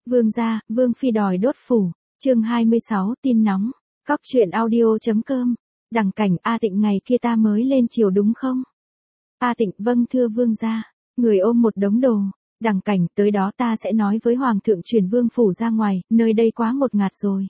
Vương gia, Vương phi đòi đốt phủ. Chương 26, tin nóng. Cóc truyện audio.com. Đằng cảnh A Tịnh ngày kia ta mới lên chiều đúng không? A Tịnh vâng thưa vương gia. Người ôm một đống đồ. Đằng cảnh tới đó ta sẽ nói với hoàng thượng chuyển vương phủ ra ngoài, nơi đây quá ngột ngạt rồi.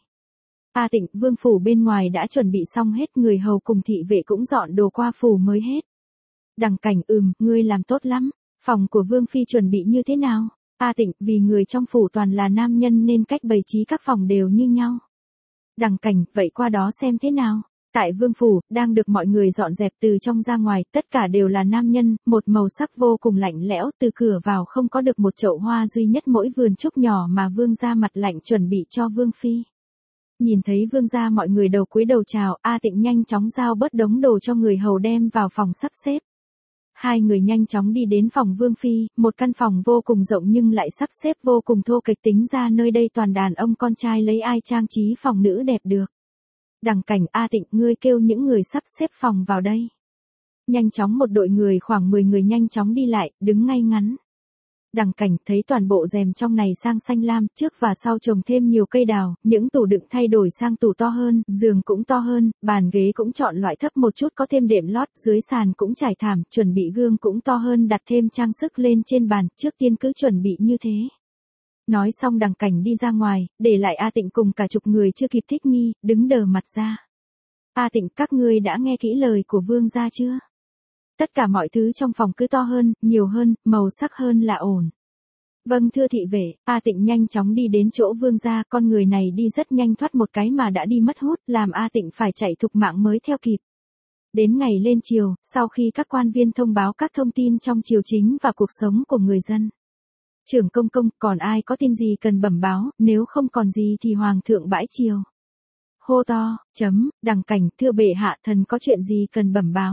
A Tịnh vương phủ bên ngoài đã chuẩn bị xong hết, người hầu cùng thị vệ cũng dọn đồ qua phủ mới hết. Đằng cảnh ngươi làm tốt lắm. Phòng của vương phi chuẩn bị như thế nào? A Tịnh vì người trong phủ toàn là nam nhân nên cách bày trí các phòng đều như nhau. Đằng cảnh vậy qua đó xem thế nào? Tại vương phủ, đang được mọi người dọn dẹp từ trong ra ngoài, tất cả đều là nam nhân, một màu sắc vô cùng lạnh lẽo, từ cửa vào không có được một chậu hoa duy nhất mỗi vườn trúc nhỏ mà vương gia mặt lạnh chuẩn bị cho vương phi. Nhìn thấy vương gia mọi người đầu cúi đầu chào, A Tịnh nhanh chóng giao bớt đống đồ cho người hầu đem vào phòng sắp xếp. Hai người nhanh chóng đi đến phòng vương phi, một căn phòng vô cùng rộng nhưng lại sắp xếp vô cùng thô kệch, tính ra nơi đây toàn đàn ông con trai lấy ai trang trí phòng nữ đẹp được. Đằng cảnh A Tịnh ngươi kêu những người sắp xếp phòng vào đây. Nhanh chóng một đội người khoảng 10 người nhanh chóng đi lại, đứng ngay ngắn. Đằng cảnh thấy toàn bộ rèm trong này sang xanh lam, trước và sau trồng thêm nhiều cây đào, những tủ đựng thay đổi sang tủ to hơn, giường cũng to hơn, bàn ghế cũng chọn loại thấp một chút có thêm đệm lót, dưới sàn cũng trải thảm, chuẩn bị gương cũng to hơn, đặt thêm trang sức lên trên bàn, trước tiên cứ chuẩn bị như thế. Nói xong đằng cảnh đi ra ngoài, để lại A Tịnh cùng cả chục người chưa kịp thích nghi, đứng đờ mặt ra. A Tịnh các ngươi đã nghe kỹ lời của vương gia chưa? Tất cả mọi thứ trong phòng cứ to hơn, nhiều hơn, màu sắc hơn là ổn. Vâng thưa thị vệ, A Tịnh nhanh chóng đi đến chỗ vương gia, con người này đi rất nhanh thoát một cái mà đã đi mất hút, làm A Tịnh phải chạy thục mạng mới theo kịp. Đến ngày lên chiều, sau khi các quan viên thông báo các thông tin trong triều chính và cuộc sống của người dân. Trưởng công công, còn ai có tin gì cần bẩm báo, nếu không còn gì thì hoàng thượng bãi triều. Hô to, đằng cảnh, thưa bệ hạ thần có chuyện gì cần bẩm báo.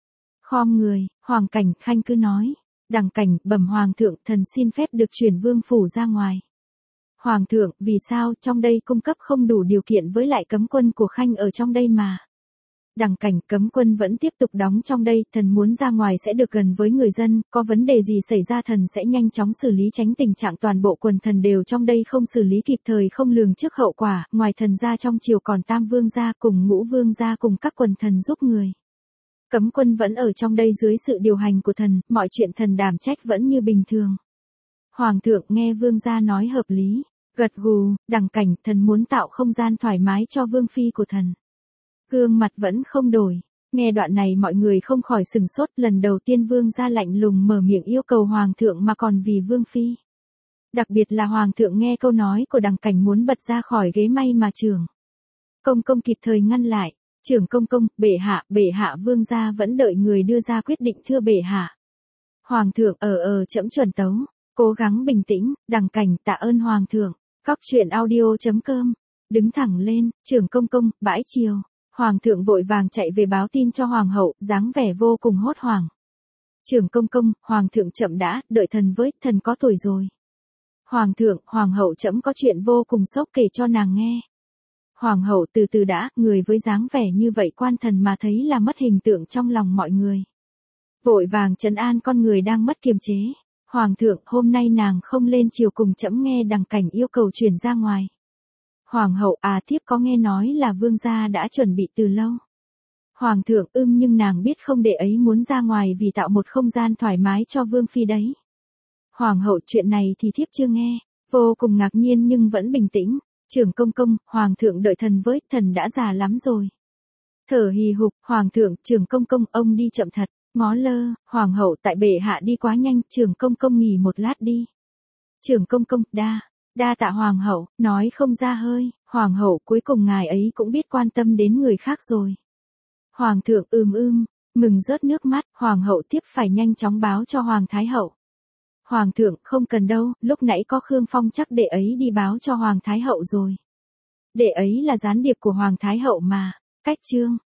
Khom người, hoàng cảnh khanh cứ nói. Đằng cảnh, bẩm hoàng thượng, thần xin phép được chuyển vương phủ ra ngoài. Hoàng thượng, vì sao, trong đây cung cấp không đủ điều kiện với lại cấm quân của khanh ở trong đây mà. Đằng cảnh, cấm quân vẫn tiếp tục đóng trong đây, thần muốn ra ngoài sẽ được gần với người dân, có vấn đề gì xảy ra thần sẽ nhanh chóng xử lý, tránh tình trạng toàn bộ quần thần đều trong đây không xử lý kịp thời không lường trước hậu quả, ngoài thần ra trong triều còn tam vương gia cùng ngũ vương gia cùng các quần thần giúp người. Cấm quân vẫn ở trong đây dưới sự điều hành của thần, mọi chuyện thần đảm trách vẫn như bình thường. Hoàng thượng nghe vương gia nói hợp lý, gật gù, đằng cảnh, thần muốn tạo không gian thoải mái cho vương phi của thần. Gương mặt vẫn không đổi. Nghe đoạn này mọi người không khỏi sừng sốt, lần đầu tiên vương gia lạnh lùng mở miệng yêu cầu hoàng thượng mà còn vì vương phi. Đặc biệt là hoàng thượng nghe câu nói của đằng cảnh muốn bật ra khỏi ghế, may mà trưởng công công kịp thời ngăn lại. Trưởng công công, bệ hạ vương gia vẫn đợi người đưa ra quyết định thưa bệ hạ. Hoàng thượng trẫm chuẩn tấu, cố gắng bình tĩnh, đằng cảnh tạ ơn hoàng thượng. Cóc truyện audio.com. Đứng thẳng lên, trưởng công công, bãi triều. Hoàng thượng vội vàng chạy về báo tin cho hoàng hậu, dáng vẻ vô cùng hốt hoảng. Trưởng công công, hoàng thượng chậm đã, đợi thần với, thần có tuổi rồi. Hoàng thượng, hoàng hậu trẫm có chuyện vô cùng sốc kể cho nàng nghe. Hoàng hậu từ từ đã, người với dáng vẻ như vậy quan thần mà thấy là mất hình tượng trong lòng mọi người. Vội vàng trấn an con người đang mất kiềm chế. Hoàng thượng, hôm nay nàng không lên triều cùng trẫm, nghe đằng cảnh yêu cầu chuyển ra ngoài. Hoàng hậu, thiếp có nghe nói là vương gia đã chuẩn bị từ lâu. Hoàng thượng, nhưng nàng biết không, đệ ấy muốn ra ngoài vì tạo một không gian thoải mái cho vương phi đấy. Hoàng hậu, chuyện này thì thiếp chưa nghe, vô cùng ngạc nhiên nhưng vẫn bình tĩnh. Trưởng công công, hoàng thượng đợi thần với, thần đã già lắm rồi. Thở hì hục, hoàng thượng, trưởng công công, ông đi chậm thật, ngó lơ, hoàng hậu, tại bệ hạ đi quá nhanh, trưởng công công nghỉ một lát đi. Trưởng công công, đa tạ hoàng hậu, nói không ra hơi, hoàng hậu, cuối cùng ngài ấy cũng biết quan tâm đến người khác rồi. Hoàng thượng mừng rớt nước mắt, hoàng hậu tiếp phải nhanh chóng báo cho hoàng thái hậu. Hoàng thượng, không cần đâu, lúc nãy có Khương Phong chắc đệ ấy đi báo cho hoàng thái hậu rồi. Đệ ấy là gián điệp của hoàng thái hậu mà. Cách chương